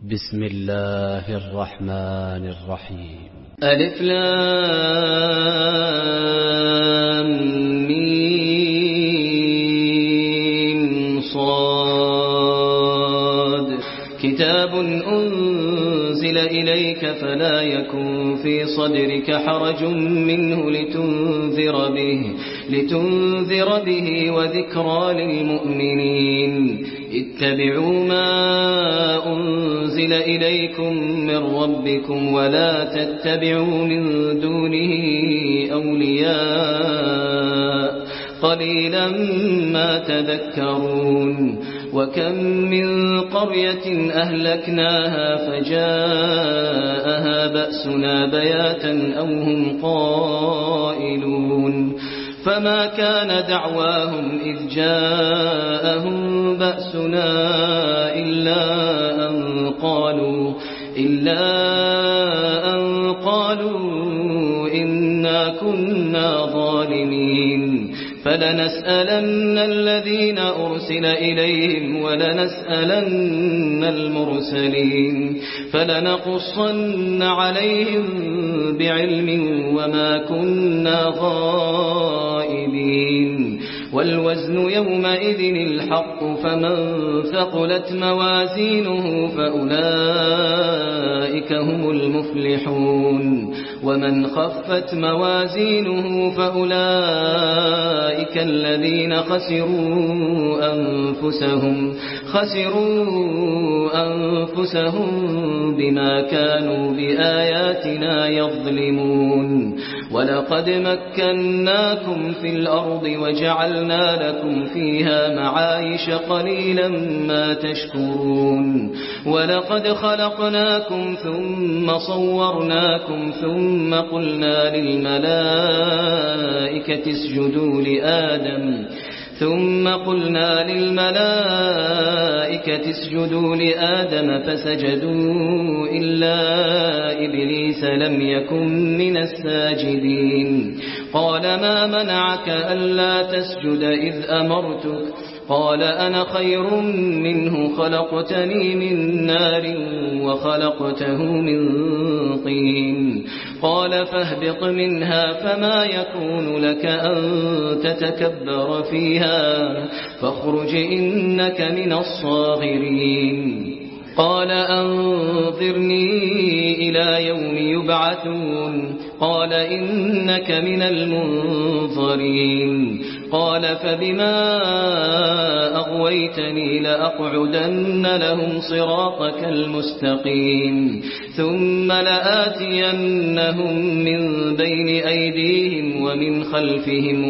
بسم الله الرحمن الرحيم. ألف لام ميم صاد كتاب أنزل إليك فلا يكن في صدرك حرج منه لتنذر به وذكرى للمؤمنين. اتبعوا ما أنزل إليكم من ربكم ولا تتبعوا من دونه أولياء قليلا ما تذكرون. وكم من قرية أهلكناها فجاءها بأسنا بياتا أو هم قائلون. فما كان دعواهم إذ جاءهم بأسنا إلا أن قالوا إنا كنا ظالمين. فلنسألن الذين أرسل إليهم ولنسألن المرسلين فلنقصن عليهم بعلم وما كنا غائبين. والوزن يومئذ الحق فمن ثقلت موازينه فأولئك هم المفلحون. ومن خفت موازينه فأولئك الذين خسروا أنفسهم بما كانوا بآياتنا يظلمون. ولقد مكناكم في الأرض وجعلنا لكم فيها معايش قليلا ما تشكرون. ولقد خلقناكم ثم صورناكم ثم قلنا للملائكة اسجدوا لآدم فسجدوا إلا إبليس لم يكن من الساجدين. قال ما منعك ألا تسجد إذ أمرتك؟ قال أنا خير منه خلقتني من نار وخلقته من طين. قال فاهبط منها فما يكون لك أن تتكبر فيها فاخرج إنك من الصاغرين. قال أنظرني إلى يوم يبعثون. قال إنك من المنظرين. قال فبما أغويتني لأقعدن لهم صراطك المستقيم ثم لآتينهم من بين أيديهم ومن خلفهم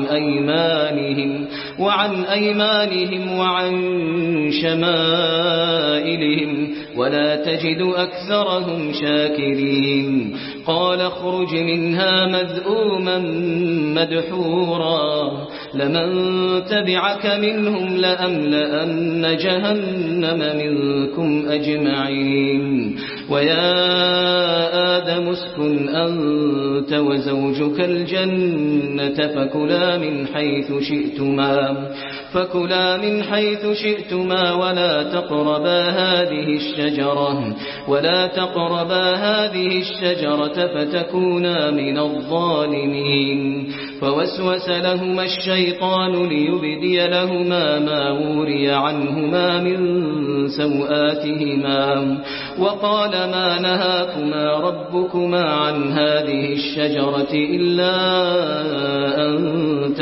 وعن أيمانهم وعن شمائلهم ولا تجد أكثرهم شاكرين. قال اخرج منها مذءوما مدحورا لمن تبعك منهم لأملأن جهنم منكم أجمعين. ويا آدم اسكن أنت وزوجك الجنة فكلا من حيث شئتما ولا تقربا هذه الشجرة فتكونا من الظالمين. فوسوس لهما الشيطان ليبدي لهما ما وري عنهما من سوآتهما وقال ما نهاكما ربكما عن هذه الشجرة إلا أن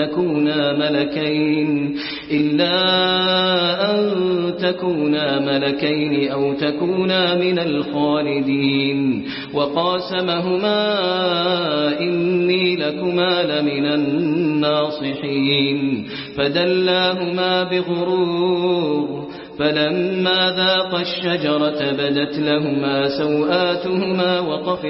تكونا ملكين أو تكونا من الخالدين. وقاسمهما إني لكما لمن الناصحين. فدلاهما بغرور فلما ذاقا الشجرة بدت لهما سوآتهما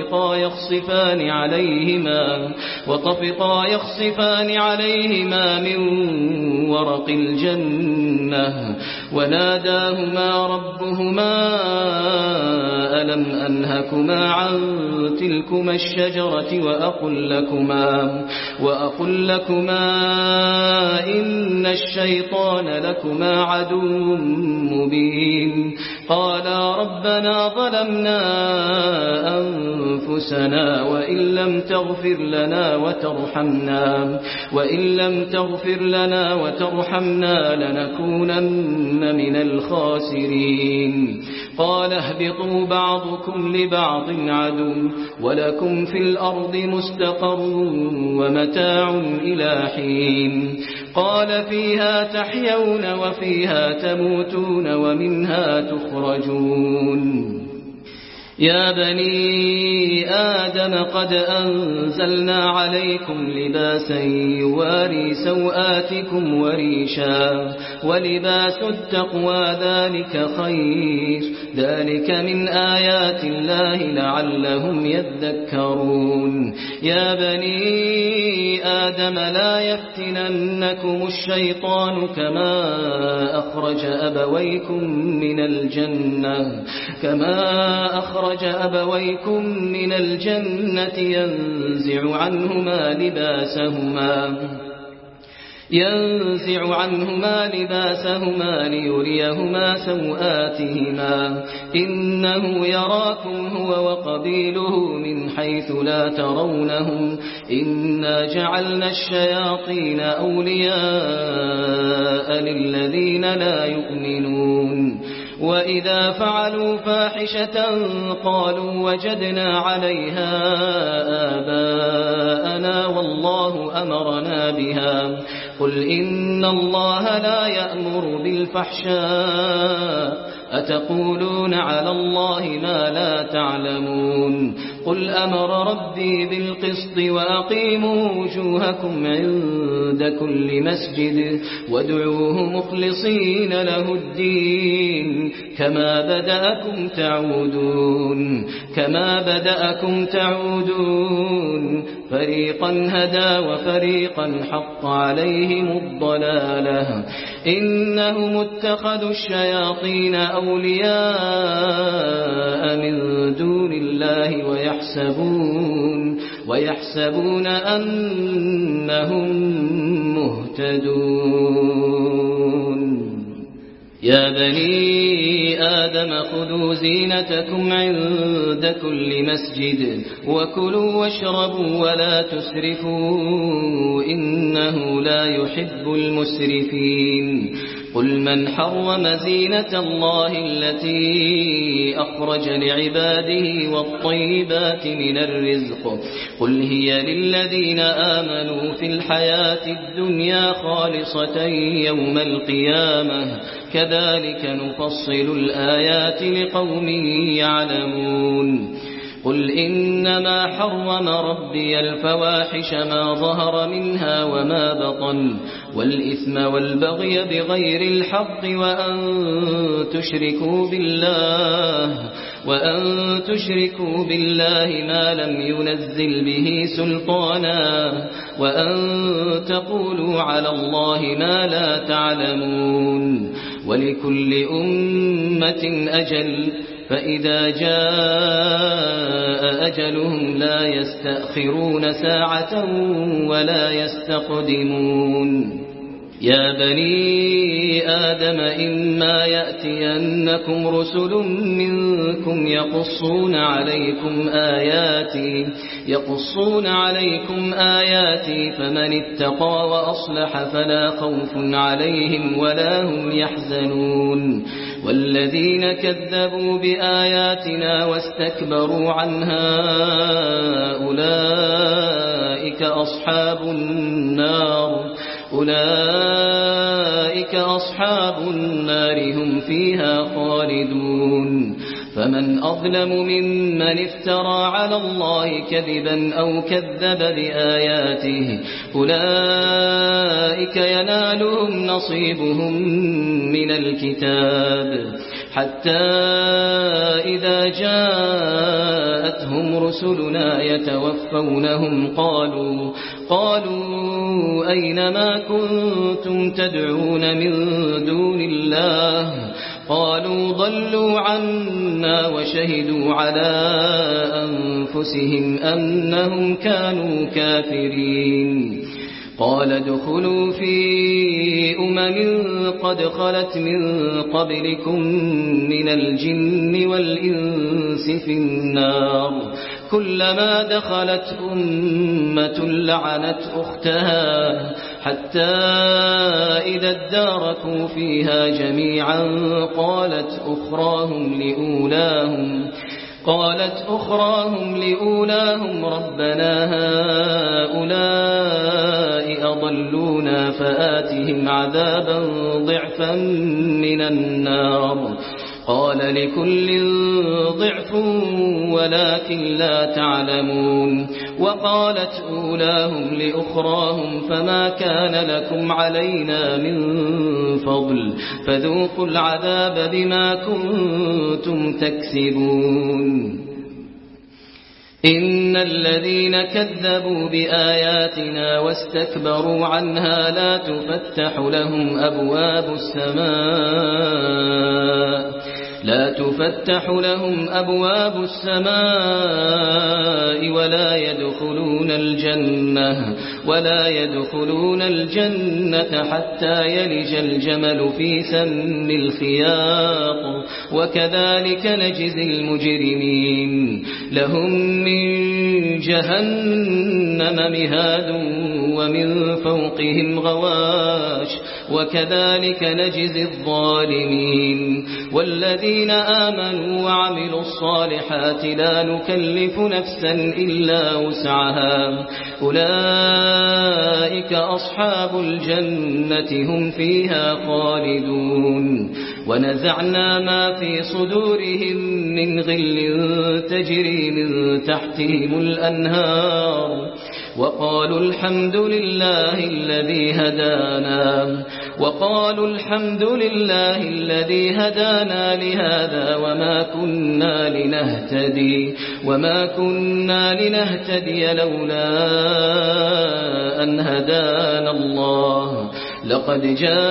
وطفقا يخصفان عليهما من ورق الجنة وناداهما ربهما ألم أنهكما عن تلكما الشجرة وأقل لكما إن الشيطان لكما عدو مبين. قالا ربنا ظلمنا أنفسنا وإن لم تغفر لنا وترحمنا لنكونن من الخاسرين قال اهبطوا بعضكم لبعض عدو ولكم في الأرض مستقر ومتاع إلى حين قال فيها تحيون وفيها تموتون ومنها تخرجون يا بني آدم قد أنزلنا عليكم لباسا يواري سوآتكم وريشا ولباس التقوى ذلك خير ذلك من آيات الله لعلهم يذكرون يا بني آدم لا يفتننكم الشيطان كما أخرج أبويكم من الجنة ينزع عنهما لباسهما ليريهما سوآتهما إنه يراكم هو وقبيله من حيث لا ترونهم إنا جعلنا الشياطين أولياء للذين لا يؤمنون وإذا فعلوا فاحشة قالوا وجدنا عليها آباءنا والله أمرنا بها قل إن الله لا يأمر بالفحشاء أتقولون على الله ما لا تعلمون قل أمر ربي بالقسط وأقيموا وجوهكم عند كل مسجد وادعوه مخلصين له الدين كما بدأكم تعودون فريقا هدى وفريقا حق عليهم الضلالة إنهم اتخذوا الشياطين أولياء من دون الله ويحسبون أنهم مهتدون يا بني آدم خذوا زينتكم عند كل مسجد وكلوا واشربوا ولا تسرفوا إنه لا يحب المسرفين قل من حرم زينة الله التي أخرج لعباده والطيبات من الرزق قل هي للذين آمنوا في الحياة الدنيا خالصة يوم القيامة كذلك نفصل الآيات لقوم يعلمون قل إنما حرم ربي الفواحش ما ظهر منها وما بطن والإثم والبغي بغير الحق وأن تشركوا بالله ما لم ينزل به سلطانا وأن تقولوا على الله ما لا تعلمون ولكل أمة أجل فإذا جاء أجلهم لا يستأخرون ساعة ولا يستقدمون يا بني آدم إما يأتينكم رسل منكم يقصون عليكم آياتي فمن اتقى وأصلح فلا خوف عليهم ولا هم يحزنون والذين كذبوا بآياتنا واستكبروا عنها أولئك أصحاب النار هم فيها خالدون فمن أظلم ممن افترى على الله كذبا أو كذب بآياته أولئك ينالهم نصيبهم من الكتاب حتى إذا جاءتهم رسلنا يتوفونهم قالوا أين ما كنتم تدعون من دون الله قالوا ضلوا عنا وشهدوا على أنفسهم أنهم كانوا كافرين قال ادخلوا في قد خلت من قبلكم من الجن والإنس في النار كلما دخلت أمة لعنت أختها حتى إذا اداركوا فيها جميعا قالت أخراهم لأولاهم ربنا هؤلاء أضلونا فآتهم عذابا ضعفا من النار قال لكل ضعف ولكن لا تعلمون وقالت أولاهم لأخراهم فما كان لكم علينا من فضل فذوقوا العذاب بما كنتم تكسبون إن الذين كذبوا بآياتنا واستكبروا عنها لا تفتح لهم أبواب السماء ولا يدخلون الجنة حتى يلج الجمل في سم الخياط وكذلك نجزي المجرمين لهم من جهنم مهاد ومن فوقهم غواش وكذلك نجزي الظالمين والذين آمنوا وعملوا الصالحات لا نكلف نفسا إلا وسعها أولئك أصحاب الجنة هم فيها خالدون ونزعنا ما في صدورهم من غل تجري من تحتهم الأنهار وقالوا الحمد لله الذي هدانا لهذا وما كنا لنهتدي لولا أن هدانا الله لقد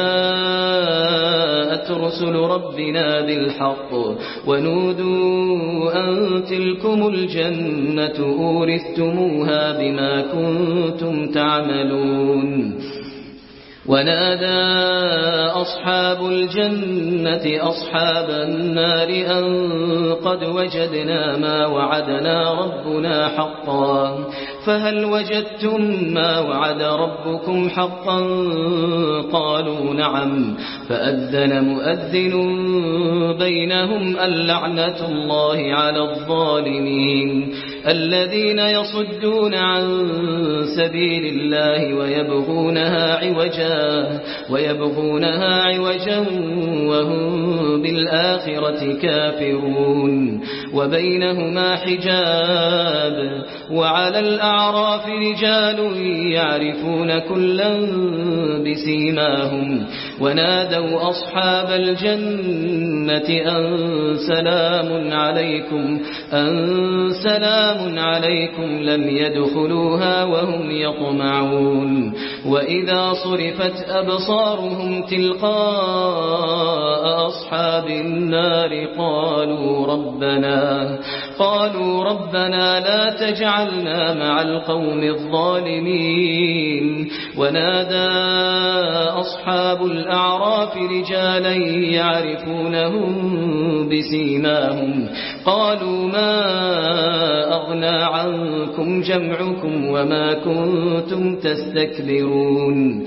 جاءت رسل ربنا بالحق ونودوا أن تلكم الجنة أورثتموها بما كنتم تعملون ونادى أصحاب الجنة أصحاب النار أن قد وجدنا ما وعدنا ربنا حقا فهل وجدتم ما وعد ربكم حقا قالوا نعم فأذن مؤذن بينهم اللعنة الله على الظالمين الذين يصدون عن سبيل الله ويبغونها عوجا وهم بالآخرة كافرون وبينهما حجاب وعلى الأعراف رجال يعرفون كلا بسيماهم ونادوا أصحاب الجنة أن سلام عليكم لم يدخلوها وهم يطمعون وإذا صرفت أبصارهم تلقاء أصحاب النار قالوا ربنا لا تجعلنا مع القوم الظالمين ونادى أصحاب الأعراف رجالا يعرفونهم بسيماهم قالوا ما أغنى عنكم جمعكم وما كنتم تستكبرون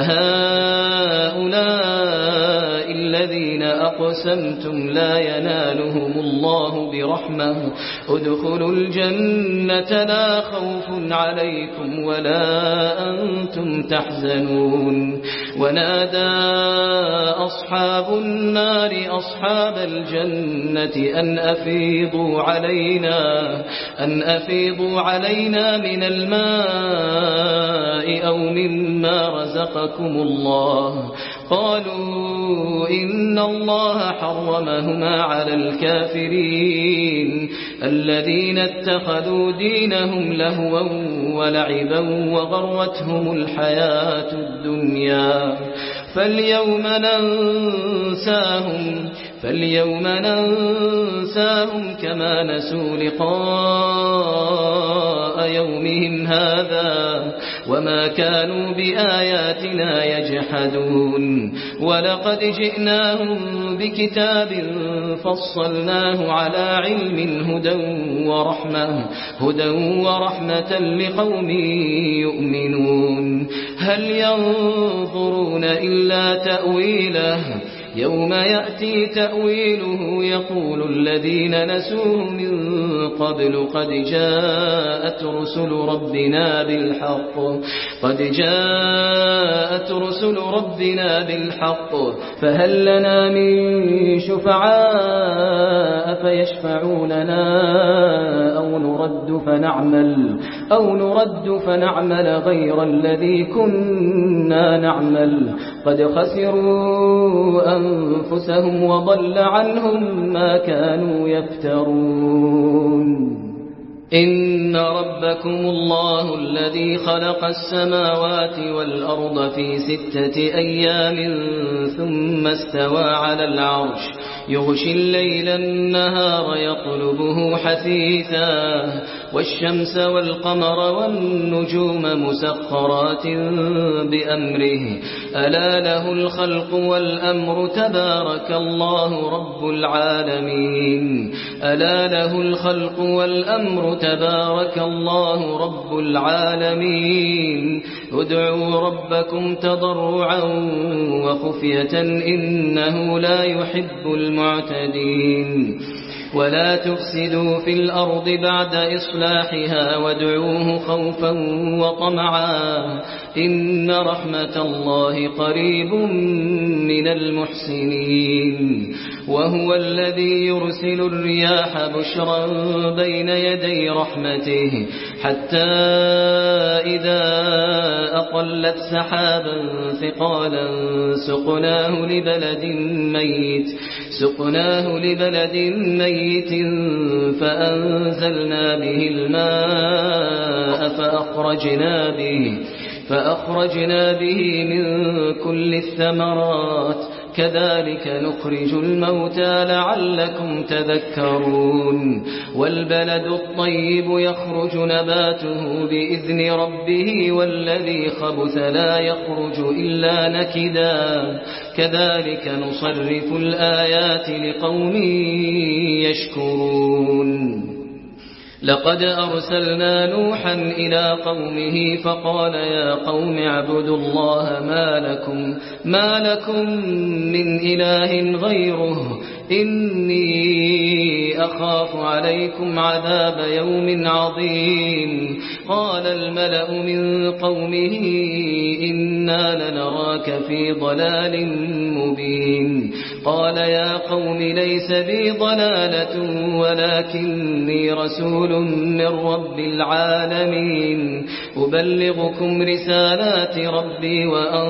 أهؤلاء الذين أقسمتم لا ينالهم الله برحمة ادخلوا الجنة لا خوف عليكم ولا أنتم تحزنون ونادى أصحاب النار أصحاب الجنة أن أفيضوا علينا من الماء أو مما رزقكم الله قالوا إن الله حرمهما على الكافرين الذين اتخذوا دينهم لهوا ولعبا وغرتهم الحياة الدنيا فاليوم ننساهم كما نسوا لقاء لقاء يومهم هذا وما كانوا بآياتنا يجحدون ولقد جئناهم بكتاب فصلناه على علم هدى ورحمة لقوم يؤمنون هل ينظرون إلا تأويله يوم يأتي تأويله يقول الذين نسوه من قبل قد جاءت رسل ربنا بالحق فهل لنا من شفعاء فيشفعوا لنا أو نرد فنعمل غير الذي كنا نعمل قد خسروا أنفسهم وضل عنهم ما كانوا يفترون إن ربكم الله الذي خلق السماوات والأرض في 6 أيام ثم استوى على العرش يغشي الليل النهار يطلبه حثيثا والشمس والقمر والنجوم مسخرات بأمره ألا له الخلق والأمر تبارك الله رب العالمين ادعوا ربكم تضرعا وخفية إنه لا يحب المعتدين ولا تفسدوا في الأرض بعد إصلاحها وادعوه خوفا وطمعا إن رحمة الله قريب من المحسنين وهو الذي يرسل الرياح بشرا بين يدي رحمته حتى إذا أقلت سحابا ثقالا سقناه لبلد ميت فأنزلنا به الماء فأخرجنا به من كل الثمرات كذلك نخرج الموتى لعلكم تذكرون والبلد الطيب يخرج نباته بإذن ربه والذي خبث لا يخرج إلا نكدا كذلك نصرف الآيات لقوم يشكرون لقد أرسلنا نوحا إلى قومه فقال يا قوم اعبدوا الله ما لكم من إله غيره إني أخاف عليكم عذاب يوم عظيم قال الملأ من قومه إنا لنراك في ضلال مبين قال يا قوم ليس بي ضلالة ولكني رسول من رب العالمين أبلغكم رسالات ربي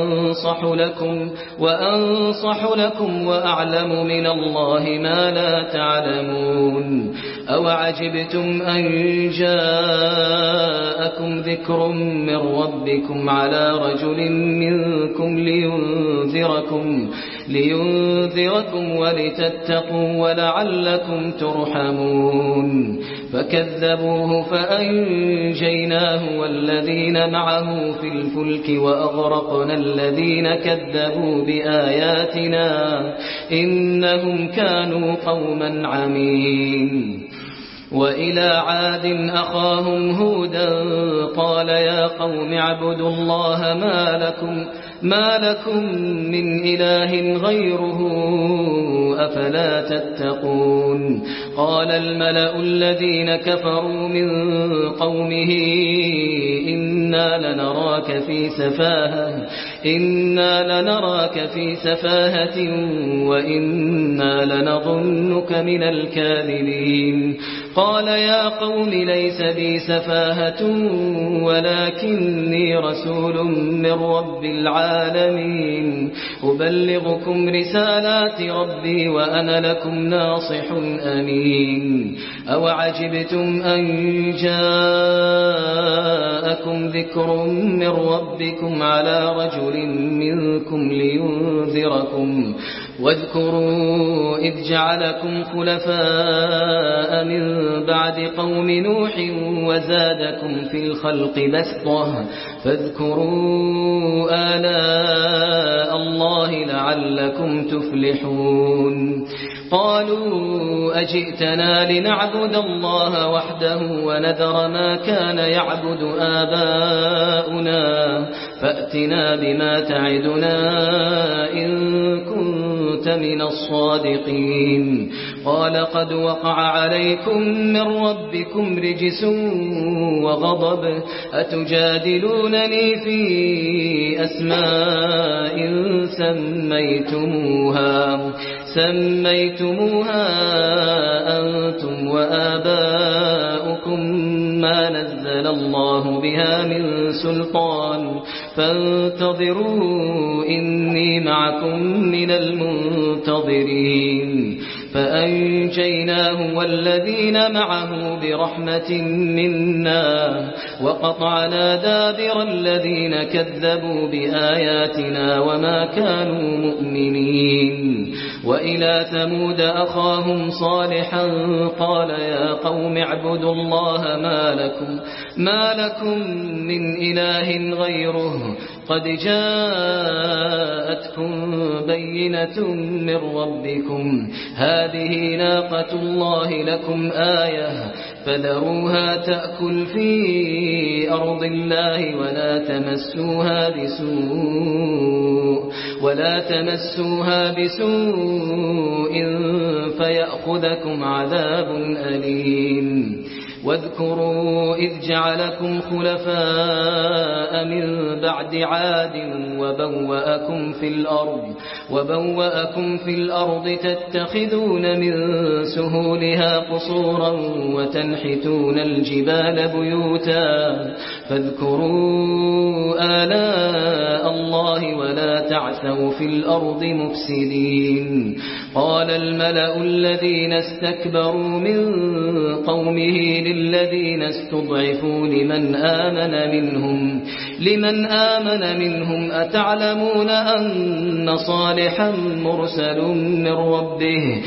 وأنصح لكم وأعلم من الله ما لا تعلمون أوعجبتم أن جاءكم ذكر من ربكم على رجل منكم لينذركم ولتتقوا ولعلكم ترحمون فكذبوه فأنجيناه والذين معه في الفلك وأغرقنا الذين كذبوا بآياتنا إنهم كانوا قوما عمين وإلى عاد أخاهم هودا قال يا قوم اعبدوا الله ما لكم من إله غيره أفلا تتقون قال الملأ الذين كفروا من قومه إنا لنراك في سفاهة وإنا لنظنك من الكاذبين قال يا قوم ليس بي سفاهة ولكني رسول من رب العالمين أبلغكم رسالات ربي وأنا لكم ناصح أمين أوعجبتم أن جاءكم ذكر من ربكم على رجل منكم لينذركم واذكروا إذ جعلكم خلفاء من بعد قوم نوح وزادكم في الخلق بسطة فاذكروا آلاء الله لعلكم تفلحون قالوا أجئتنا لنعبد الله وحده ونذر ما كان يعبد آباؤنا فأتنا بما تعدنا إن كنت من الصادقين قال قد وقع عليكم من ربكم رجس وغضب أتجادلونني في أسماء سميتموها أنتم وآباؤكم ما نزل الله بها من سلطان فانتظروا إني معكم من المنتظرين فأنجيناه والذين معه برحمة منا وقطعنا دابر الذين كذبوا بآياتنا وما كانوا مؤمنين وإلى ثمود أخاهم صالحا قال يا قوم اعبدوا الله ما لكم من إله غيره قد جاءتكم بينة من ربكم هذه ناقة الله لكم آية فذروها تأكل في أرض الله ولا تمسوها بسوء فيأخذكم عذاب أليم واذكروا إذ جعلكم خلفاء من بعد عاد وبوأكم في الأرض تتخذون من سهولها قصورا وتنحتون الجبال بيوتا فاذكروا آلاء الله ولا تعثوا في الأرض مفسدين قال الملأ الذين استكبروا من قومه للذين استضعفوا لمن آمن منهم أتعلمون أن صالحا مرسل من ربه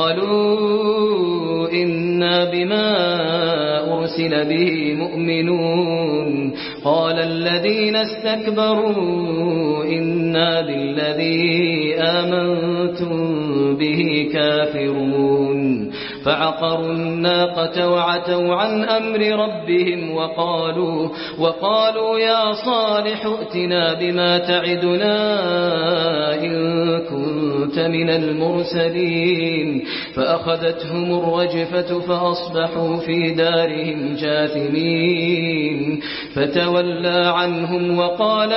قالوا إنا بما أرسل به مؤمنون قال الذين استكبروا إنا بالذي آمنتم به كافرون فعقروا الناقة وعتوا عن أمر ربهم وقالوا يا صالح ائتنا بما تعدنا إن كنت من المرسلين فأخذتهم الرجفة فأصبحوا في دارهم جاثمين فتولى عنهم وقال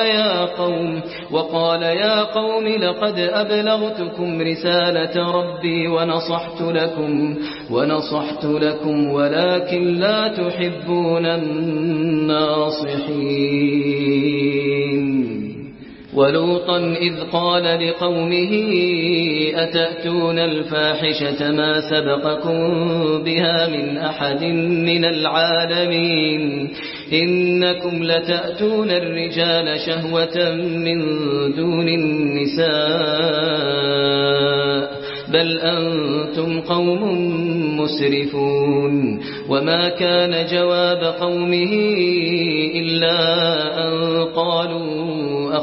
يا قوم لقد أبلغتكم رسالة ربي ونصحت لكم ولكن لا تحبون الناصحين ولوطا إذ قال لقومه أتأتون الفاحشة ما سبقكم بها من أحد من العالمين إنكم لتأتون الرجال شهوة من دون النساء بل أنتم قوم مسرفون وما كان جواب قومه إلا أن قالوا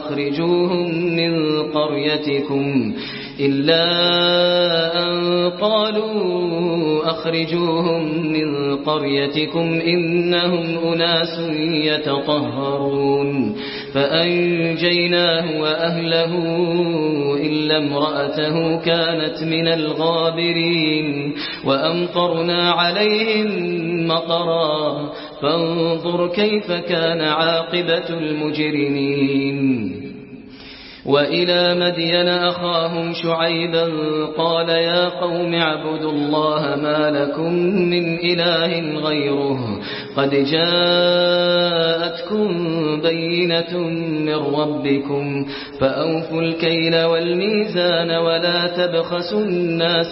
أخرجوهم من قريتكم إنهم أناس يتطهرون فأنجيناه وأهله إلا امرأته كانت من الغابرين وأمطرنا عليهم مطرا فانظر كيف كان عاقبة المجرمين وإلى مدين أخاهم شعيبا قال يا قوم اعبدوا الله ما لكم من إله غيره قد جاءتكم بينة من ربكم فأوفوا الكيل والميزان ولا تبخسوا الناس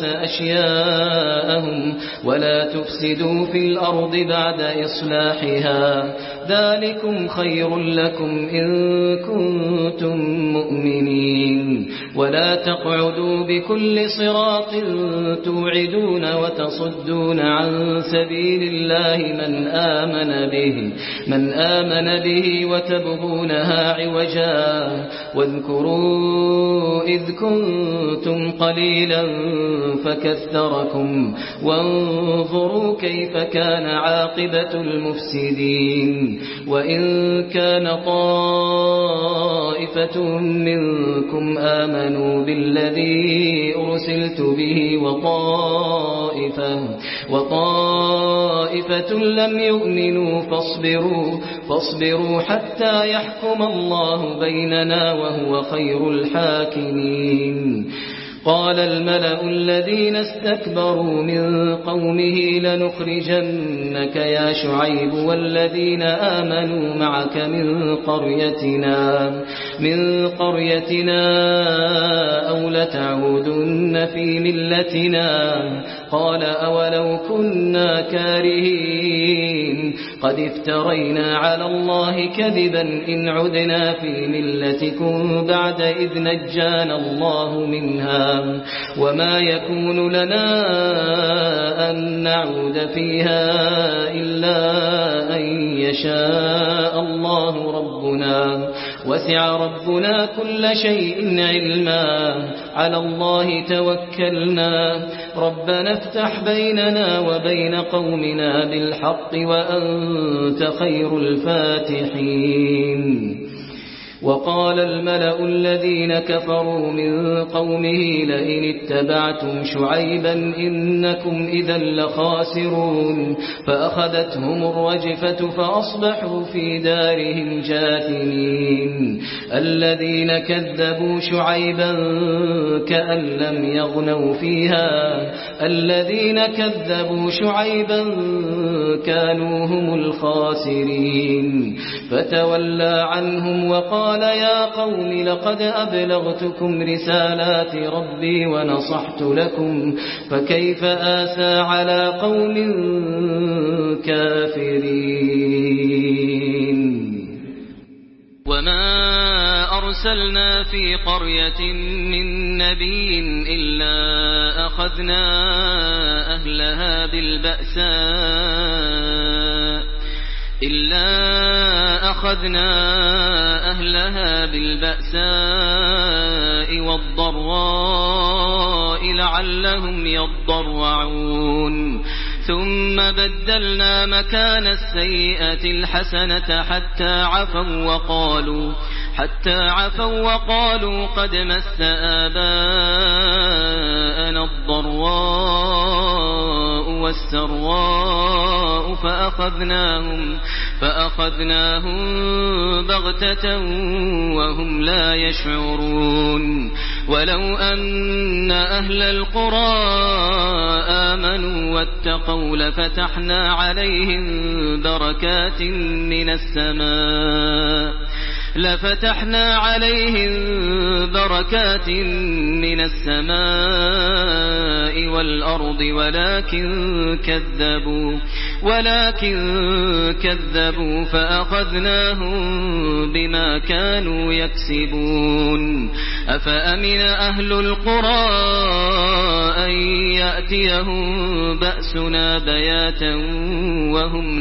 أشياءهم ولا تفسدوا في الأرض بعد إصلاحها ذلكم خير لكم إن كنتم مؤمنين ولا تقعدوا بكل صراط توعدون وتصدون عن سبيل الله من آمن به وتبغونها عوجا واذكروا إذ كنتم قليلا فكثركم وانظروا كيف كان عاقبة المفسدين وإن كان طائفة منكم آمنوا بالذي أرسلت به وطائفة لم يؤمنوا فاصبروا حتى يحكم الله بيننا وهو خير الحاكمين قال الملأ الذين استكبروا من قومه لنخرجنك يا شعيب والذين آمنوا معك من قريتنا أو لتعودن في ملتنا قال أولو كنا كارهين قد افترينا على الله كذبا إن عدنا في ملتكم بعد إذ نجانا الله منها وما يكون لنا أن نعود فيها إلا أن يشاء الله ربنا وسع ربنا كل شيء علما على الله توكلنا ربنا افتح بيننا وبين قومنا بالحق وأنت خير الفاتحين وقال الملأ الذين كفروا من قومه لئن اتبعتم شعيبا إنكم إذا لخاسرون فأخذتهم الرجفة فأصبحوا في دارهم جاثمين الذين كذبوا شعيبا كأن لم يغنوا فيها الذين كذبوا شعيبا كانوا هم الخاسرين فتولى عنهم وقال يا قوم لقد أبلغتكم رسالات ربي ونصحت لكم فكيف آسى على قوم كافرين وما أرسلنا في قرية من نبي إلا أخذنا أهلها بالبأساء والضراء لعلهم يضرعون ثم بدلنا مكان السيئة الحسنة حتى عفوا وقالوا قد مس آباءنا الضراء والسراء فأخذناهم بغتة وهم لا يشعرون ولو أن أهل القرى آمنوا واتقوا لفتحنا عليهم بركات من السماء والأرض ولكن كذبوا فأخذناهم بما كانوا يكسبون أفأمن أهل القرى أن يأتيهم بأسنا بياتا وهم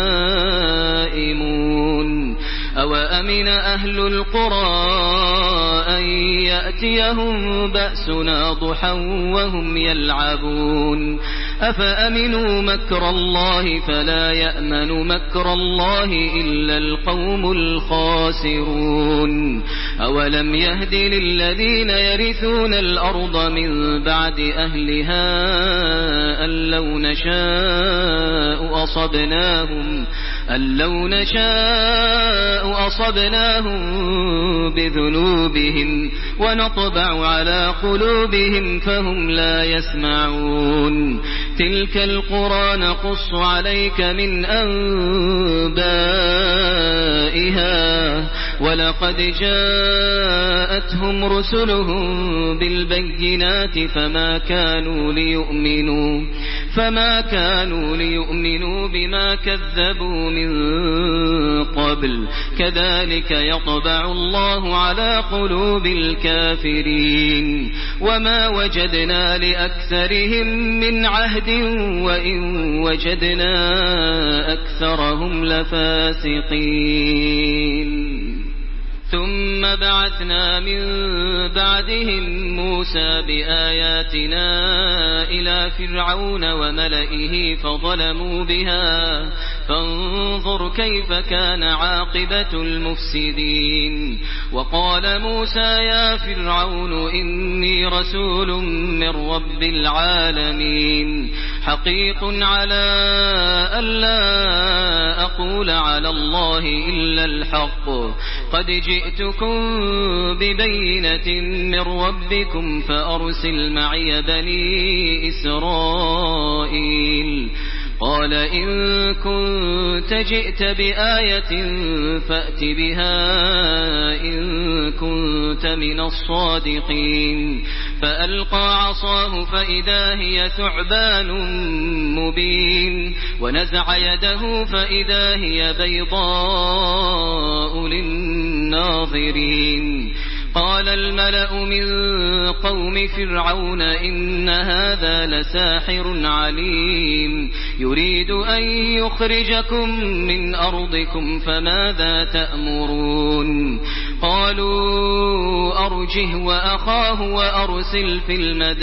نائمون أوأمن أهل القرى أن يأتيهم بأسنا ضحى وهم يلعبون أفأمنوا مكر الله فلا يأمن مكر الله إلا القوم الخاسرون أولم يهد للذين يرثون الأرض من بعد أهلها أن لو نشاء أصبناهم بذنوبهم ونطبع على قلوبهم فهم لا يسمعون تلك القرى نقص عليك من أنبائها ولقد جاءتهم رسلهم بالبينات فما كانوا ليؤمنوا بما كذبوا من قبل كذلك يطبع الله على قلوب الكافرين وما وجدنا لأكثرهم من عهد وإن وجدنا أكثرهم لفاسقين ثم بعثنا من بعدهم موسى بآياتنا إلى فرعون وملئه فظلموا بها فانظر كيف كان عاقبة المفسدين وقال موسى يا فرعون إني رسول من رب العالمين حقيق على ألا أقول على الله إلا الحق قد جئتكم ببينة من ربكم فأرسل معي بني إسرائيل قال إن كنت جئت بآية فأت بها إن كنت من الصادقين فألقى عصاه فإذا هي ثعبان مبين ونزع يده فإذا هي بيضاء للناظرين قال الملأ من قوم فرعون إن هذا لساحر عليم يريد أن يخرجكم من أرضكم فماذا تأمرون قالوا أرجه وأخاه وأرسل في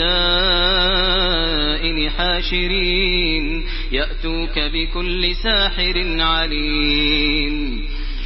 المدائن حاشرين يأتوك بكل ساحر عليم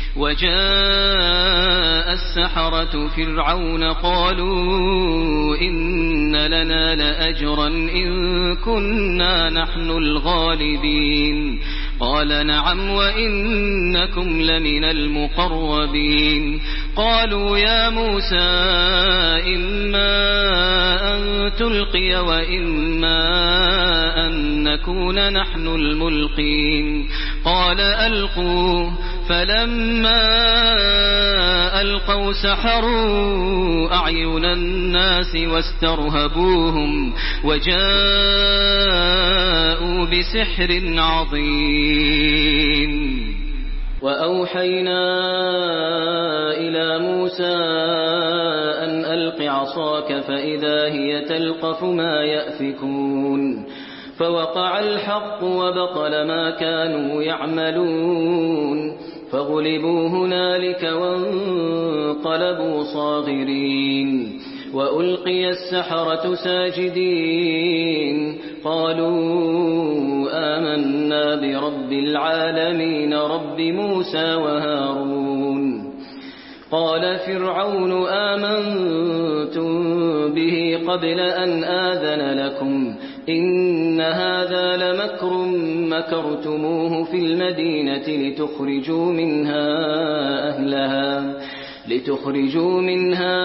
وجاء السحرة فرعون قالوا إن لنا لأجرا إن كنا نحن الغالبين قال نعم وإنكم لمن المقربين قالوا يا موسى إما أن تلقي وإما أن نكون نحن الملقين قال ألقوا فلما ألقوا سحروا أعين الناس واسترهبوهم وجاءوا بسحر عظيم وأوحينا إلى موسى أن ألق عصاك فإذا هي تلقف ما يأفكون فوقع الحق وبطل ما كانوا يعملون فغلبوا هنالك وانقلبوا صاغرين وألقي السحرة ساجدين قالوا آمنا برب العالمين رب موسى وهارون قال فرعون آمنتم به قبل أن آذن لكم إن هذا لمكر مكرتموه في المدينة لتخرجوا منها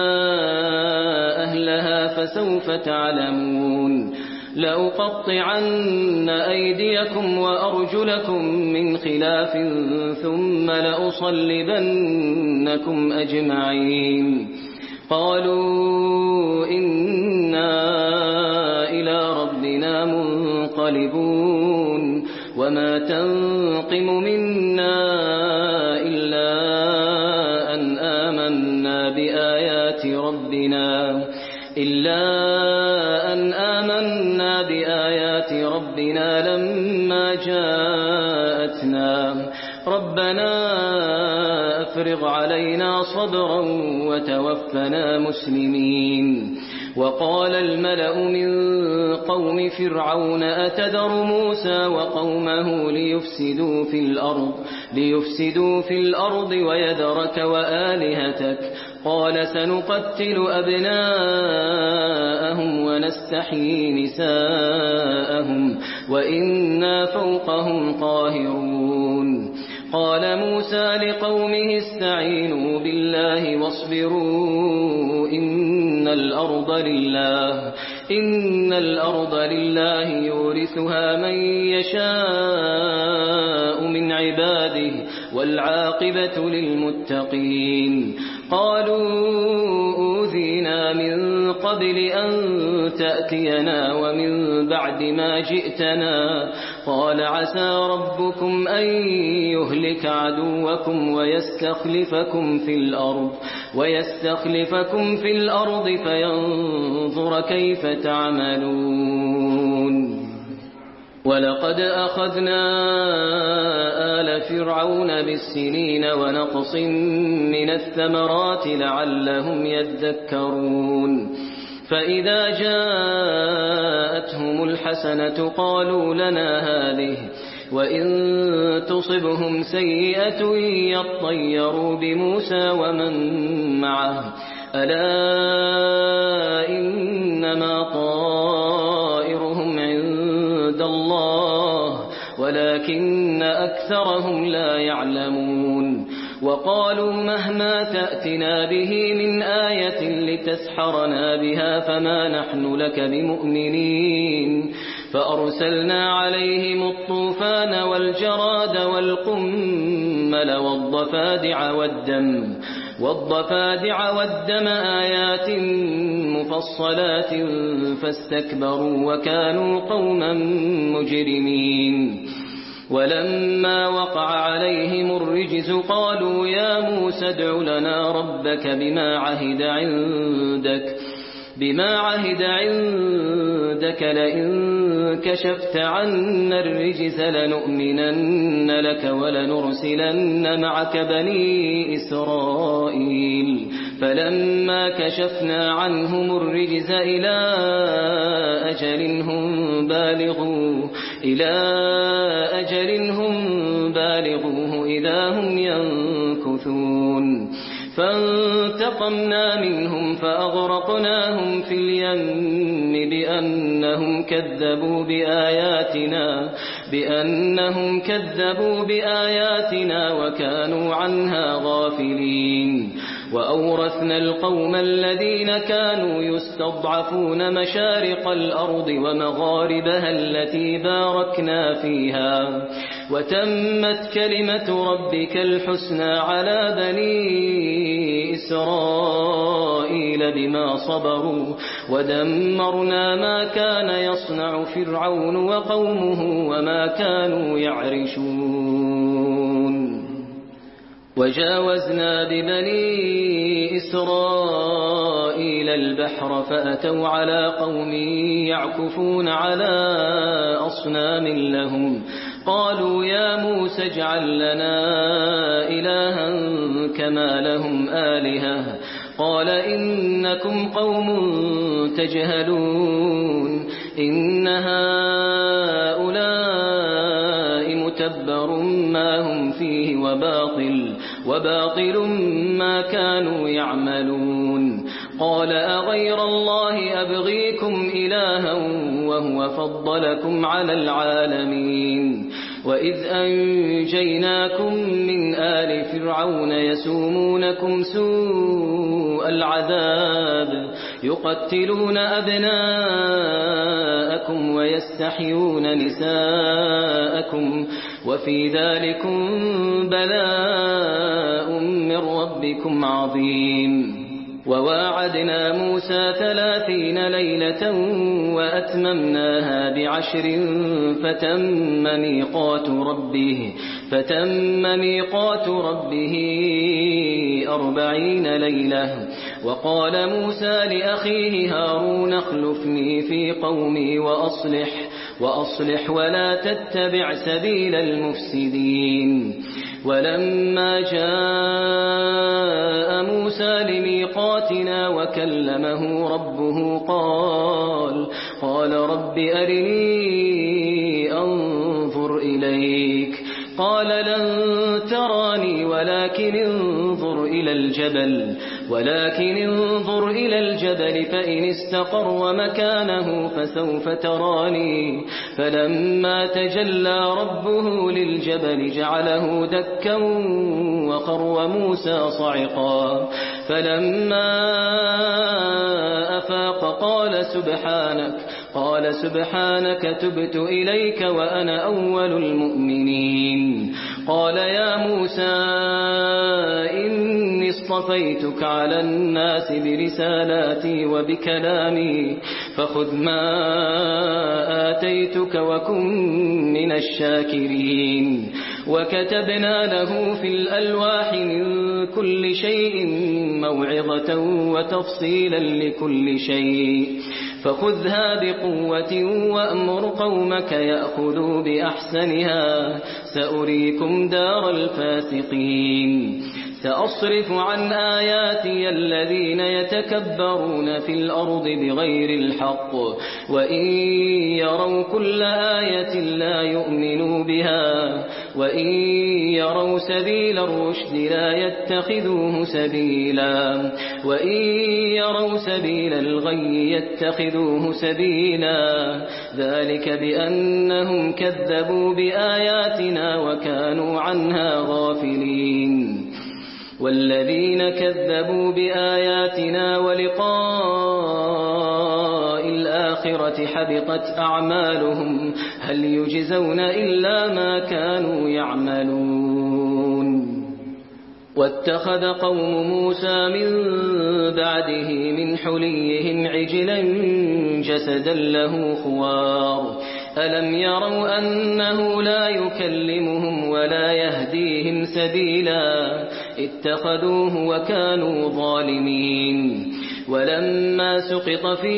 أهلها فسوف تعلمون لأقطعن أيديكم وأرجلكم من خلاف ثم لأصلبنكم أجمعين قالوا إنا إلى ربنا منقلبون وما تنقم منا إلا أن آمنا بآيات ربنا لما جاءتنا ربنا أفرغ علينا صبرا وتوفنا مسلمين وقال الملأ من قوم فرعون أتذر موسى وقومه ليفسدوا في الأرض ويذرك وآلهتك قال سنقتل أبناءهم ونستحيي نساءهم وإنا فوقهم قاهرون قال موسى لقومه استعينوا بالله واصبروا إن الأرض لله يورثها من يشاء من عباده والعاقبة للمتقين قالوا أوذينا من قبل أن تأتينا ومن بعد ما جئتنا قال عسى ربكم أن يهلك عدوكم ويستخلفكم في الأرض فينظر كيف تعملون ولقد أخذنا آل فرعون بالسنين ونقص من الثمرات لعلهم يذكرون فإذا جاءتهم الحسنة قالوا لنا هذه وإن تصبهم سيئة يطيروا بموسى ومن معه ألا إنما طائرهم عند الله ولكن أكثرهم لا يعلمون وقالوا مهما تأتنا به من آية لتسحرنا بها فما نحن لك بمؤمنين فأرسلنا عليهم الطوفان والجراد والقمل والضفادع والدم آيات مفصلات فاستكبروا وكانوا قوما مجرمين ولما وقع عليهم الرجز قالوا يا موسى ادع لنا ربك بما عهد عندك لئن كشفت عنا الرجز لنؤمنن لك ولنرسلن معك بني إسرائيل فلما كشفنا عنهم الرجز إلى أجل هم بالغوه إذا هم ينكثون فانتقمنا منهم فأغرقناهم في اليم بأنهم كذبوا بآياتنا وكانوا عنها غافلين وأورثنا القوم الذين كانوا يستضعفون مشارق الأرض ومغاربها التي باركنا فيها وتمت كلمة ربك الحسنى على بني إسرائيل بما صبروا ودمرنا ما كان يصنع فرعون وقومه وما كانوا يعرشون وجاوزنا ببني إسرائيل البحر فأتوا على قوم يعكفون على أصنام لهم قالوا يا موسى اجعل لنا إلها كما لهم آلهة قال إنكم قوم تجهلون إن هؤلاء متبر ما هم فيه وباطل ما كانوا يعملون قال أغير الله أبغيكم إلها وهو فضلكم على العالمين وإذ أنجيناكم من آل فرعون يسومونكم سوء العذاب يقتلون أبناءكم ويستحيون نساءكم وفي ذلكم بلاء من ربكم عظيم وواعدنا موسى 30 ليلة وأتممناها ب10 فتم ميقات ربه 40 ليلة وقال موسى لأخيه هارون اخلفني في قومي وأصلح ولا تتبع سبيل المفسدين ولما جاء موسى لميقاتنا وكلمه ربه قال رب أرني أنظر إليك قال لن تراني ولكن انظر إلى الجبل فإن استقر مكانه فسوف تراني فلما تجلى ربه للجبل جعله دكا وخر موسى صعقا فلما أفاق قال سبحانك تبت إليك وأنا أول المؤمنين. قال يا موسى إني اصطفيتك على الناس برسالاتي وبكلامي فخذ ما آتيتك وكن من الشاكرين. وكتبنا له في الألواح من كل شيء موعظة وتفصيلا لكل شيء فخذها بقوة وأمر قومك يأخذوا بأحسنها سأريكم دار الفاسقين. سأصرف عن آياتي الذين يتكبرون في الأرض بغير الحق وإن يروا كل آية لا يؤمنوا بها وإن يروا سبيل الرشد لا يتخذوه سبيلا وإن يروا سبيل الغي يتخذوه سبيلا ذلك بأنهم كذبوا بآياتنا وكانوا عنها غافلين. والذين كذبوا بآياتنا ولقاء الآخرة حبطت أعمالهم هل يجزون إلا ما كانوا يعملون. واتخذ قوم موسى من بعده من حليهم عجلا جسدا له خوار ألم يروا أنه لا يكلمهم ولا يهديهم سبيلا اتخذوه وكانوا ظالمين. ولما سقط في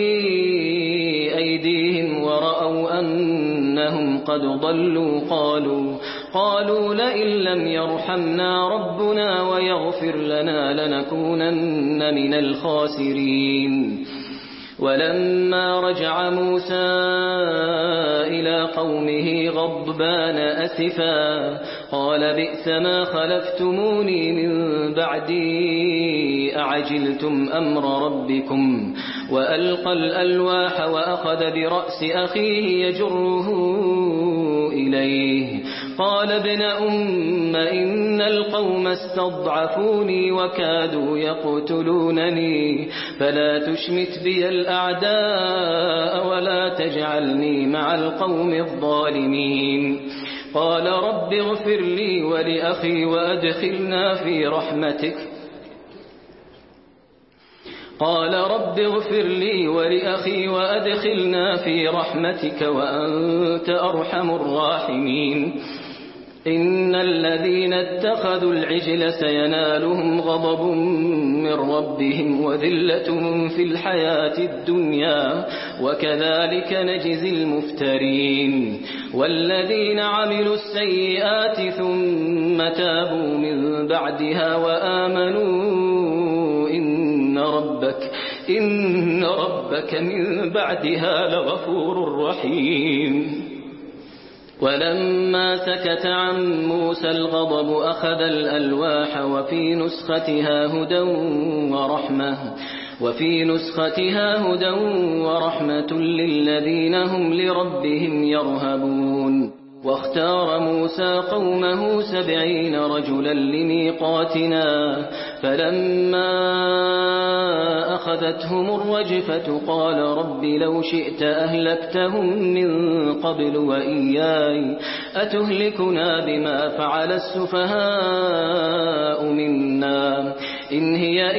أيديهم ورأوا أنهم قد ضلوا قالوا لئن لم يرحمنا ربنا ويغفر لنا لنكونن من الخاسرين. ولما رجع موسى إلى قومه غضبان أسفا قال بئس ما خلفتموني من بعدي أعجلتم أمر ربكم وألقى الألواح وأخذ برأس أخيه يجره إليه قال ابن أم إن القوم استضعفوني وكادوا يقتلونني فلا تشمت بي الأعداء ولا تجعلني مع القوم الظالمين. قال رب اغفر لي ولأخي وأدخلنا في رحمتك وأنت أرحم الراحمين. إن الذين اتخذوا العجل سينالهم غضب من ربهم وذلة في الحياة الدنيا وكذلك نجزي المفترين. والذين عملوا السيئات ثم تابوا من بعدها وآمنوا إن ربك من بعدها لغفور رحيم. ولما سكت عن موسى الغضب أخذ الألواح وفي نسختها هدى ورحمة للذين هم لربهم يرهبون. واختار موسى قومه 70 رجلا لميقاتنا فلما أخذتهم الرجفة قال رب لو شئت أهلكتهم من قبل وإياي أتهلكنا بما فعل السفهاء منا إن هي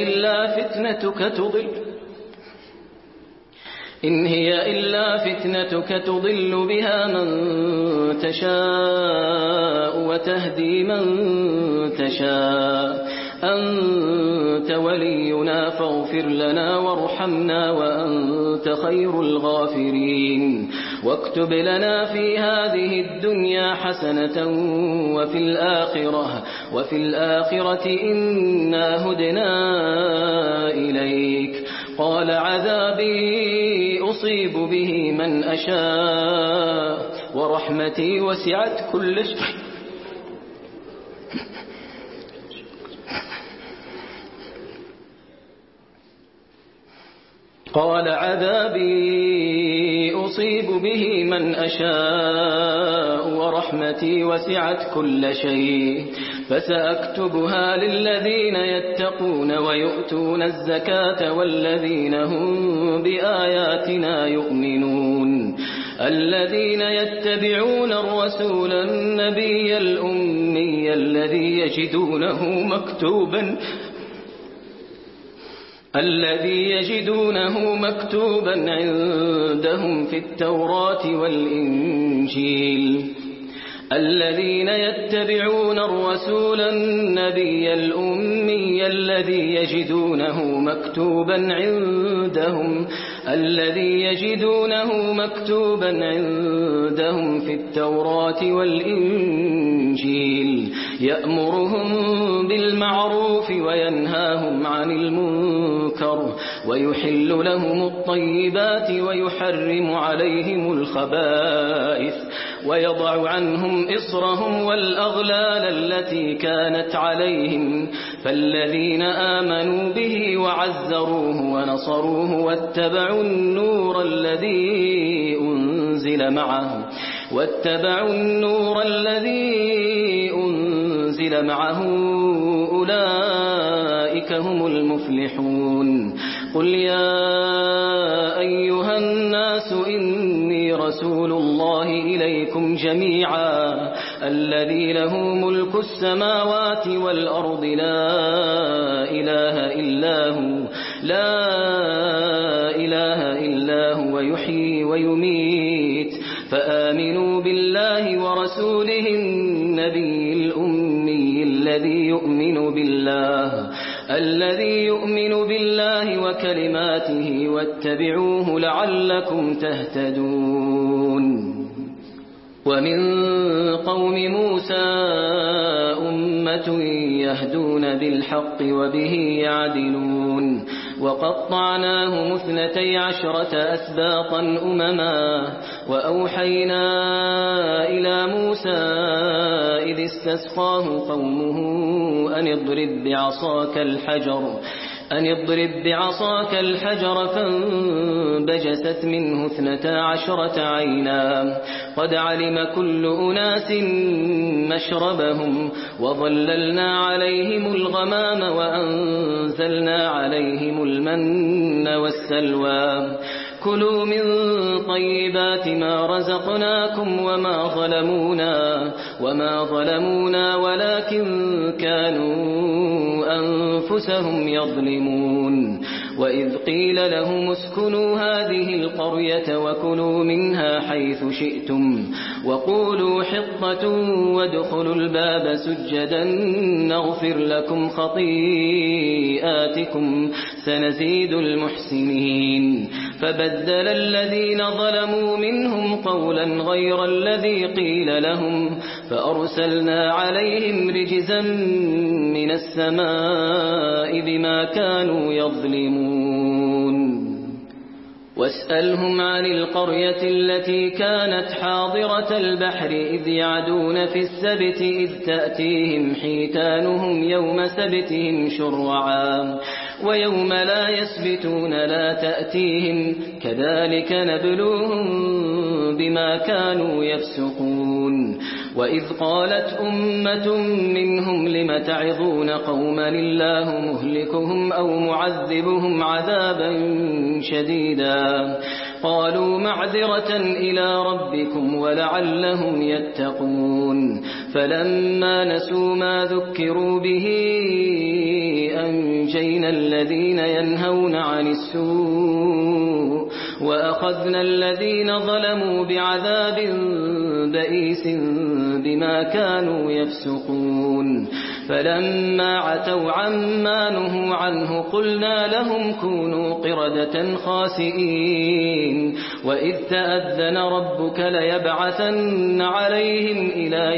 إلا فتنتك تضل بها من تشاء وتهدي من تشاء أنت ولينا فاغفر لنا وارحمنا وأنت خير الغافرين. واكتب لنا في هذه الدنيا حسنة وفي الآخرة إنا هدنا إليك. قال عذابي أصيب به من أشاء ورحمتي وسعت كل شيء قال عذابي أصيب به من أشاء ورحمتي ورحمتي وسعت كل شيء فسأكتبها للذين يتقون ويؤتون الزكاة والذين هم بآياتنا يؤمنون الذين يتبعون الرسول النبي الأمي الذي يجدونه مكتوبا عندهم في التوراة والإنجيل الذين يتبعون الرسول النبي الأمي الذي يجدونه مكتوبا عندهم في التوراة والإنجيل يأمرهم بالمعروف وينهاهم عن المنكر ويحل لهم الطيبات ويحرم عليهم الخبائث ويضع عنهم إصرهم والأغلال التي كانت عليهم فالذين آمنوا به وعزروه ونصروه واتبعوا النور الذي أنزل معه أولئك هم المفلحون قل يا أيها الناس إني رسول الله إليكم جميعا الذي له ملك السماوات والأرض لا إله إلا هو يحيي ويميت فآمنوا بالله ورسوله النبي الأمي الذي يؤمن بالله وكلماته واتبعوه لعلكم تهتدون ومن قوم موسى أمة يهدون بالحق وبه يعدلون وقطعناهم 12 أسباطا أمما وأوحينا إلى موسى إذ استسقاه قومه أن اضرب بعصاك الحجر فانبجست منه 12 عينا قد علم كل أناس مشربهم وظللنا عليهم الغمام وأنزلنا عليهم المن والسلوى كلوا من طيبات ما رزقناكم وما ظلمونا ولكن كانوا أنفسهم يظلمون وإذ قيل لهم اسكنوا هذه القرية وكلوا منها حيث شئتم وقولوا حطة وادخلوا الباب سجدا نغفر لكم خطيئاتكم سنزيد المحسنين فبدل الذين ظلموا منهم قولا غير الذي قيل لهم فأرسلنا عليهم رجزا من السماء بما كانوا يظلمون واسألهم عن القرية التي كانت حاضرة البحر إذ يعدون في السبت إذ تأتيهم حيتانهم يوم سبتهم شرعا ويوم لا يسبتون لا تأتيهم كذلك نبلوهم بما كانوا يفسقون وإذ قالت أمة منهم لم تعظون قوما الله مهلكهم أو معذبهم عذابا شديدا قالوا معذرة إلى ربكم ولعلهم يتقون فلما نسوا ما ذكروا به أنجينا الذين ينهون عن السوء وأخذنا الذين ظلموا بعذاب بئيس بما كانوا يفسقون فلما عتوا عما نهوا عنه قلنا لهم كونوا قردة خاسئين وإذ تأذن ربك ليبعثن عليهم إلى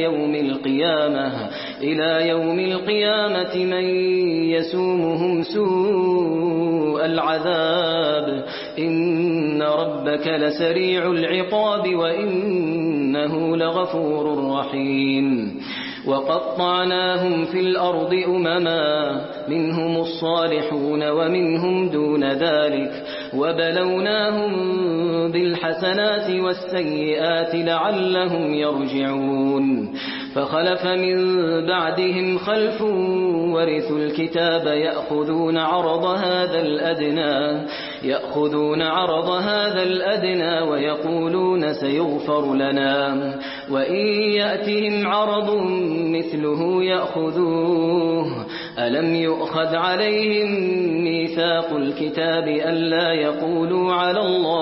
يوم القيامة من يسومهم سوء العذاب إن إن ربك لسريع العقاب وإنه لغفور رحيم وقطعناهم في الأرض أمما منهم الصالحون ومنهم دون ذلك وبلوناهم بالحسنات والسيئات لعلهم يرجعون فخلف من بعدهم خلف ورثوا الكتاب يأخذون عرض هذا الأدنى ويقولون سيغفر لنا وإن يأتهم عرض مثله يأخذوه ألم يؤخذ عليهم ميثاق الكتاب ألا يقولوا على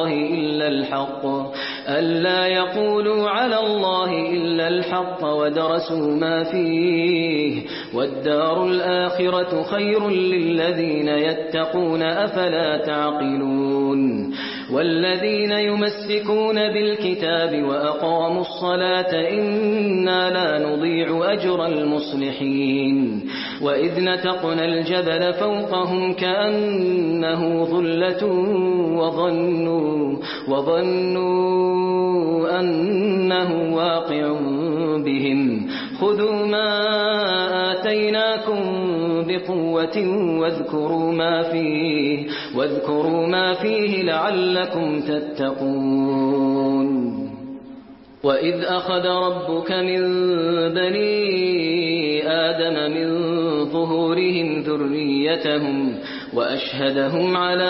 الله إلا الحق ودرسوا ما فيه والدار الآخرة خير للذين يتقون أفلا تعقلون والذين يمسكون بالكتاب وأقاموا الصلاة إنا لا نضيع أجر المصلحين وإذ نتقنا الجبل فوقهم كأنه ظلة وظنوا أنه واقع بهم خذوا ما آتيناكم بقوة واذكروا ما فيه لعلكم تتقون وإذ أخذ ربك من بني آدم من ظهورهم ذريتهم وأشهدهم على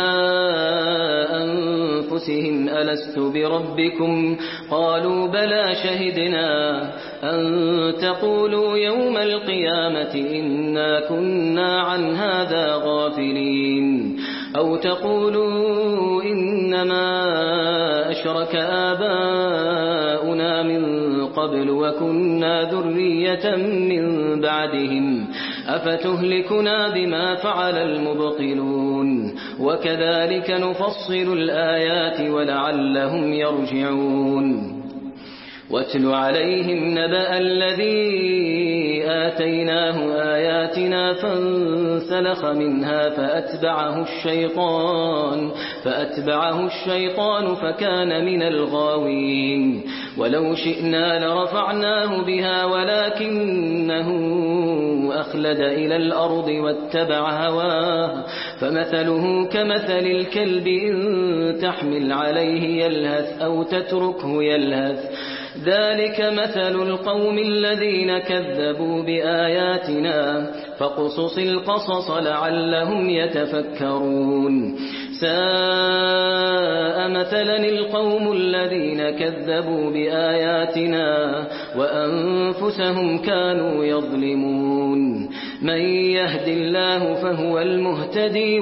أنفسهم ألست بربكم قالوا بلى شهدنا أن تقولوا يوم القيامة إنا كنا عن هذا غافلين أو تقولوا إنما أشرك آباؤنا من قبل وكنا ذرية من بعدهم أفتهلكنا بما فعل المبطلون وكذلك نفصل الآيات ولعلهم يرجعون واتل عليهم نبأ الذي آتيناه آياتنا فانسلخ منها فأتبعه الشيطان فكان من الغاوين ولو شئنا لرفعناه بها ولكنه أخلد إلى الأرض واتبع هواه فمثله كمثل الكلب إن تحمل عليه يلهث أو تتركه يلهث ذلك مثل القوم الذين كذبوا بآياتنا فاقصص القصص لعلهم يتفكرون ساء مثلا القوم الذين كذبوا بآياتنا وأنفسهم كانوا يظلمون من يهد الله فهو المهتدي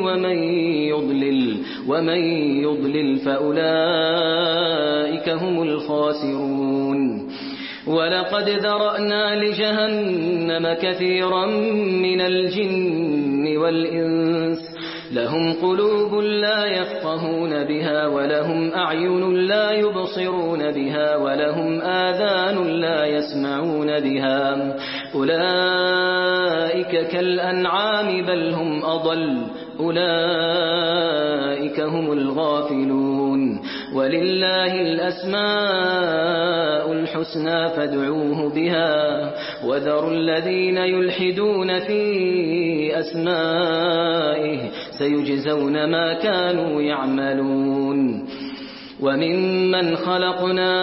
ومن يضلل فأولئك هم الخاسرون ولقد ذرأنا لجهنم كثيرا من الجن والإنس لهم قلوب لا يفقهون بها ولهم أعين لا يبصرون بها ولهم آذان لا يسمعون بها أولئك كالأنعام بل هم أضل أولئك هم الغافلون ولله الأسماء الحسنى فادعوه بها وذروا الذين يلحدون في أسمائه سيجزون ما كانوا يعملون وممن خلقنا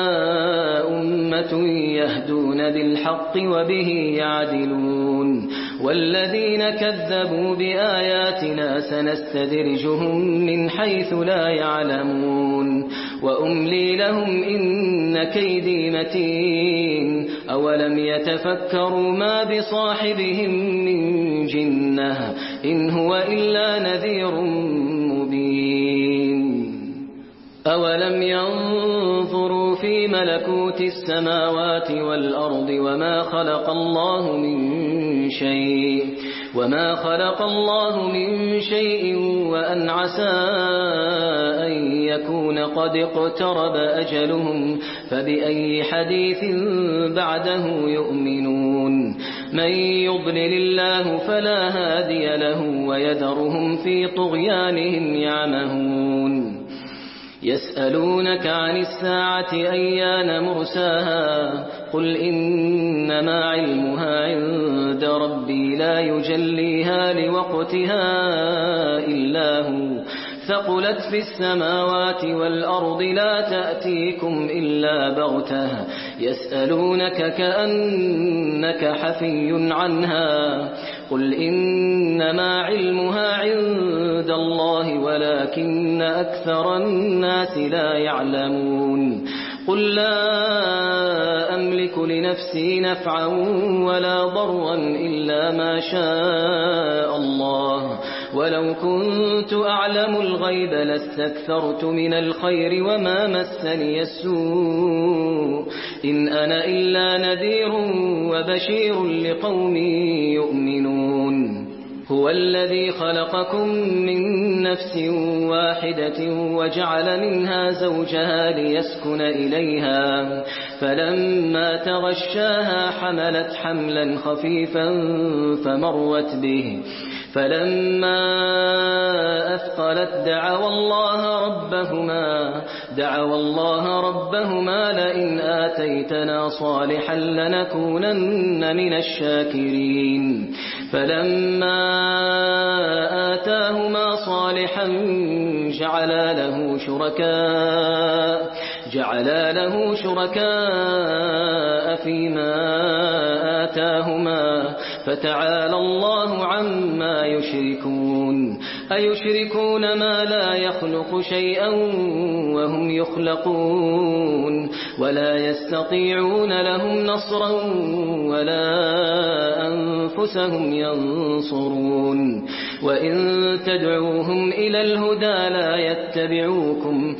أمة يهدون بالحق وبه يعدلون والذين كذبوا بآياتنا سنستدرجهم من حيث لا يعلمون وأملي لهم إن كيدي متين أولم يتفكروا ما بصاحبهم من جنة إن هو إلا نذير مبين أولم ينظروا في ملكوت السماوات والأرض وما خلق الله من شيء وأن عسى أن يكون قد اقترب أجلهم فبأي حديث بعده يؤمنون من يضلل الله فلا هادي له ويذرهم في طغيانهم يعمهون يسألونك عن الساعة أيان مرساها قل إنما علمها عند ربي لا يجليها لوقتها إلا هو ثقلت في السماوات والأرض لا تأتيكم إلا بغتة يسألونك كأنك حفي عنها قل إنما علمها عند الله ولكن أكثر الناس لا يعلمون قل لا أملك لنفسي نفعا ولا ضرا إلا ما شاء الله ولو كنت أعلم الغيب لاستكثرت من الخير وما مسني السوء إن أنا إلا نذير وبشير لقوم يؤمنون هو الذي خلقكم من نفس واحدة وجعل منها زوجها ليسكن إليها فلما تغشاها حملت حملا خفيفا فمرت به فلما أثقلت دعوا الله ربهما لئن آتيتنا صالحا لنكونن من الشاكرين فلما آتاهما صالحا جعلا له شركاء فيما آتاهما فتعالى الله عما يشركون أيشركون ما لا يخلق شيئا وهم يخلقون ولا يستطيعون لهم نصرا ولا أنفسهم ينصرون وإن تدعوهم إلى الهدى لا يتبعوكم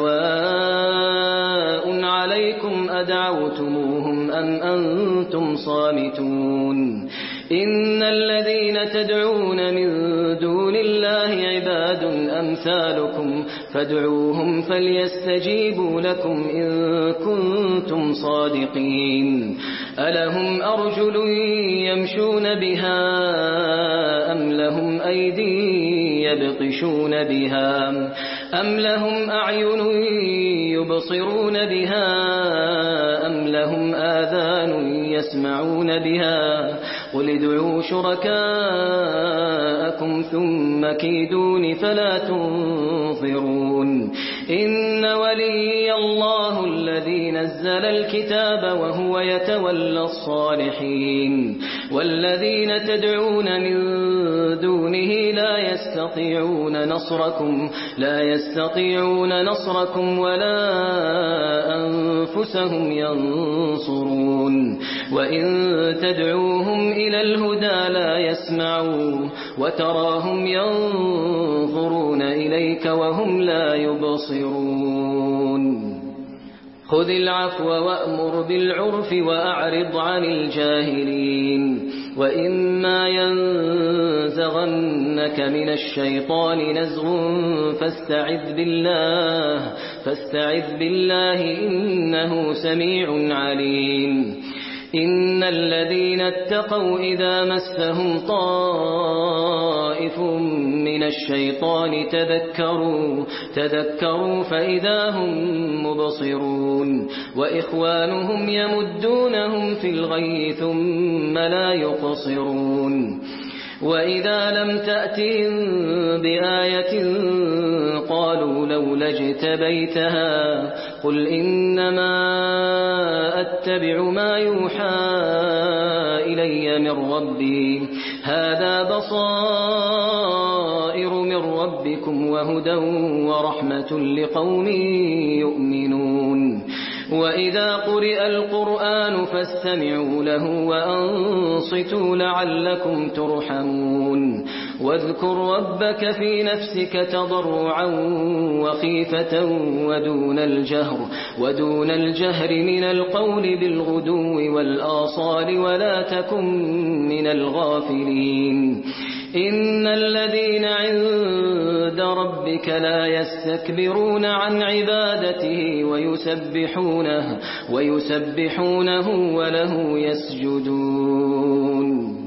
سواء عليكم أدعوتموهم أم أنتم صامتون إن الذين تدعون من دون الله عباد أمثالكم فادعوهم فليستجيبوا لكم إن كنتم صادقين ألهم أرجل يمشون بها أم لهم أيدي يبطشون بها أم لهم أعين يبصرون بها أم لهم آذان يسمعون بها قل ادعوا شركاءكم ثم كيدون فلا تنظرون إن ولي الله الذي نزل الكتاب وهو يتولى الصالحين والذين تدعون من دونه لا يستطيعون نصركم ولا أنفسهم ينصرون وإن تدعوهم إلى الهدى لا يسمعوا وتراهم ينظرون إليك وهم لا يبصرون خذ العفو وأمر بالعرف وأعرض عن الجاهلين وإما ينزغنك من الشيطان نزغ فاستعذ بالله إنه سميع عليم إن الذين اتقوا إذا مسهم طائف من الشيطان تذكروا فإذا هم مبصرون وإخوانهم يمدونهم في الغي ثم لا يقصرون وإذا لم تأتهم بآية قالوا لولا اجتبيتها قل إنما أتبع ما يوحى إلي من ربي هذا بصائر من ربكم وهدى ورحمة لقوم يؤمنون وإذا قرئ القرآن فاستمعوا له وأنصتوا لعلكم ترحمون واذكر ربك في نفسك تضرعا وخيفة ودون الجهر من القول بالغدو والآصال ولا تكن من الغافلين إن الذين عند ربك لا يستكبرون عن عبادته ويسبحونه وله يسجدون